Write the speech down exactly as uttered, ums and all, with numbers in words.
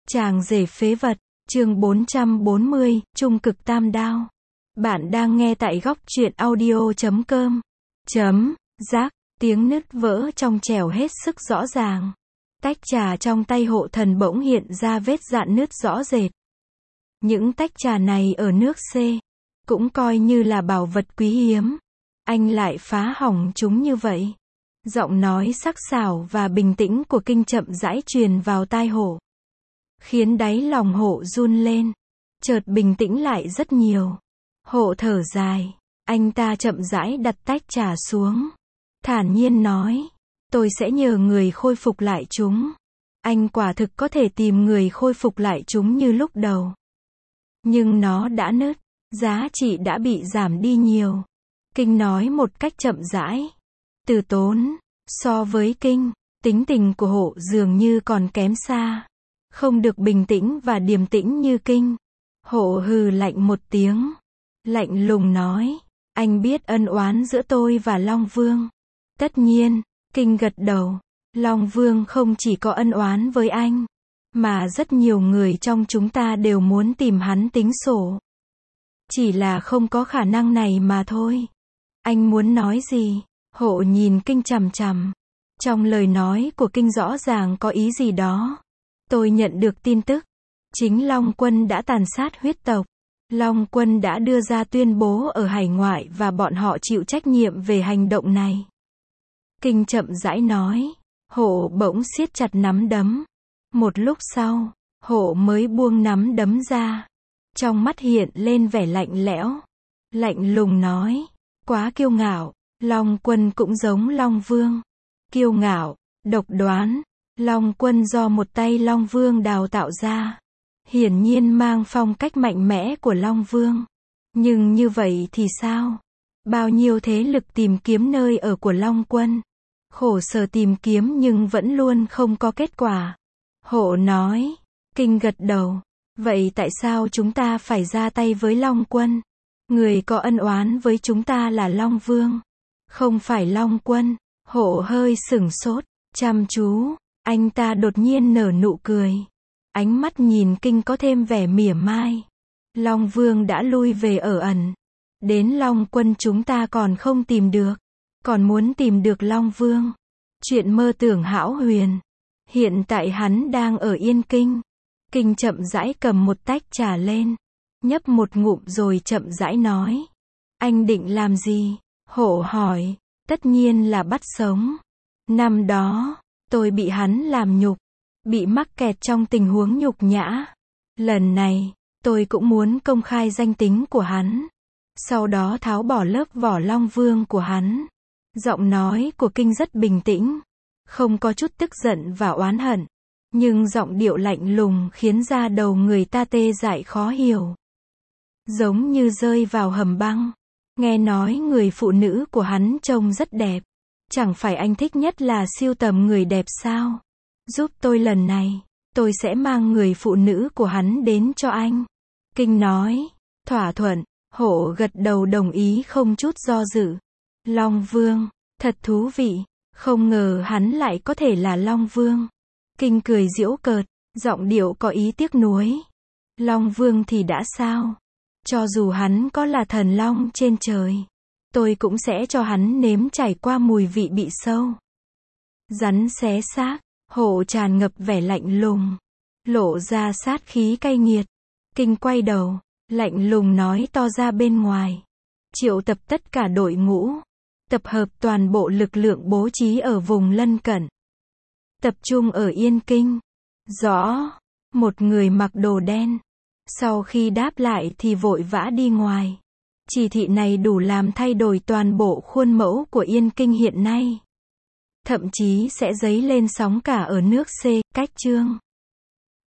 Chàng rể phế vật, chương bốn trăm bốn mươi, trung cực tam đao. Bạn đang nghe tại góc truyện audio chấm com. Chấm, giác, tiếng nứt vỡ trong trẻo hết sức rõ ràng. Tách trà trong tay hộ thần bỗng hiện ra vết rạn nứt rõ rệt. Những tách trà này ở nước C, cũng coi như là bảo vật quý hiếm. Anh lại phá hỏng chúng như vậy. Giọng nói sắc sảo và bình tĩnh của Kinh chậm rãi truyền vào tai hộ. Khiến đáy lòng hộ run lên. Chợt bình tĩnh lại rất nhiều. Hộ thở dài. Anh ta chậm rãi đặt tách trà xuống. Thản nhiên nói. Tôi sẽ nhờ người khôi phục lại chúng. Anh quả thực có thể tìm người khôi phục lại chúng như lúc đầu. Nhưng nó đã nứt. Giá trị đã bị giảm đi nhiều. Kinh nói một cách chậm rãi. Từ Tốn. So với Kinh, tính tình của hộ dường như còn kém xa. Không được bình tĩnh và điềm tĩnh như Kinh. Hộ hừ lạnh một tiếng. Lạnh lùng nói. Anh biết ân oán giữa tôi và Long Vương. Tất nhiên, Kinh gật đầu. Long Vương không chỉ có ân oán với anh. Mà rất nhiều người trong chúng ta đều muốn tìm hắn tính sổ. Chỉ là không có khả năng này mà thôi. Anh muốn nói gì? Hộ nhìn Kinh chằm chằm. Trong lời nói của Kinh rõ ràng có ý gì đó. Tôi nhận được tin tức. Chính Long Quân đã tàn sát huyết tộc. Long Quân đã đưa ra tuyên bố ở hải ngoại và bọn họ chịu trách nhiệm về hành động này. Kinh chậm rãi nói. Hộ bỗng siết chặt nắm đấm. Một lúc sau, hộ mới buông nắm đấm ra. Trong mắt hiện lên vẻ lạnh lẽo. Lạnh lùng nói. Quá kiêu ngạo. Long Quân cũng giống Long Vương. Kiêu ngạo, độc đoán. Long Quân do một tay Long Vương đào tạo ra. Hiển nhiên mang phong cách mạnh mẽ của Long Vương. Nhưng như vậy thì sao? Bao nhiêu thế lực tìm kiếm nơi ở của Long Quân. Khổ sở tìm kiếm nhưng vẫn luôn không có kết quả. Hộ nói. Kinh gật đầu. Vậy tại sao chúng ta phải ra tay với Long Quân? Người có ân oán với chúng ta là Long Vương. Không phải Long Quân. Hộ hơi sửng sốt. Chăm chú. Anh ta đột nhiên nở nụ cười. Ánh mắt nhìn Kinh có thêm vẻ mỉa mai. Long Vương đã lui về ở ẩn. Đến Long Quân chúng ta còn không tìm được. Còn muốn tìm được Long Vương. Chuyện mơ tưởng hão huyền. Hiện tại hắn đang ở Yên Kinh. Kinh chậm rãi cầm một tách trà lên. Nhấp một ngụm rồi chậm rãi nói. Anh định làm gì? Hộ hỏi. Tất nhiên là bắt sống. Năm đó, tôi bị hắn làm nhục. Bị mắc kẹt trong tình huống nhục nhã. Lần này, tôi cũng muốn công khai danh tính của hắn. Sau đó tháo bỏ lớp vỏ Long Vương của hắn. Giọng nói của Kinh rất bình tĩnh. Không có chút tức giận và oán hận. Nhưng giọng điệu lạnh lùng khiến da đầu người ta tê dại khó hiểu. Giống như rơi vào hầm băng. Nghe nói người phụ nữ của hắn trông rất đẹp. Chẳng phải anh thích nhất là sưu tầm người đẹp sao? Giúp tôi lần này, tôi sẽ mang người phụ nữ của hắn đến cho anh. Kinh nói. Thỏa thuận. Hộ gật đầu đồng ý không chút do dự. Long Vương. Thật thú vị. Không ngờ hắn lại có thể là Long Vương. Kinh cười giễu cợt. Giọng điệu có ý tiếc nuối. Long Vương thì đã sao? Cho dù hắn có là thần long trên trời. Tôi cũng sẽ cho hắn nếm trải qua mùi vị bị sâu. Rắn xé xác. Hộ tràn ngập vẻ lạnh lùng. Lộ ra sát khí cay nghiệt. Kinh quay đầu. Lạnh lùng nói to ra bên ngoài. Triệu tập tất cả đội ngũ. Tập hợp toàn bộ lực lượng bố trí ở vùng lân cận. Tập trung ở Yên Kinh. Rõ. Một người mặc đồ đen. Sau khi đáp lại thì vội vã đi ngoài. Chỉ thị này đủ làm thay đổi toàn bộ khuôn mẫu của Yên Kinh hiện nay. Thậm chí sẽ dấy lên sóng cả ở nước C, cách chương.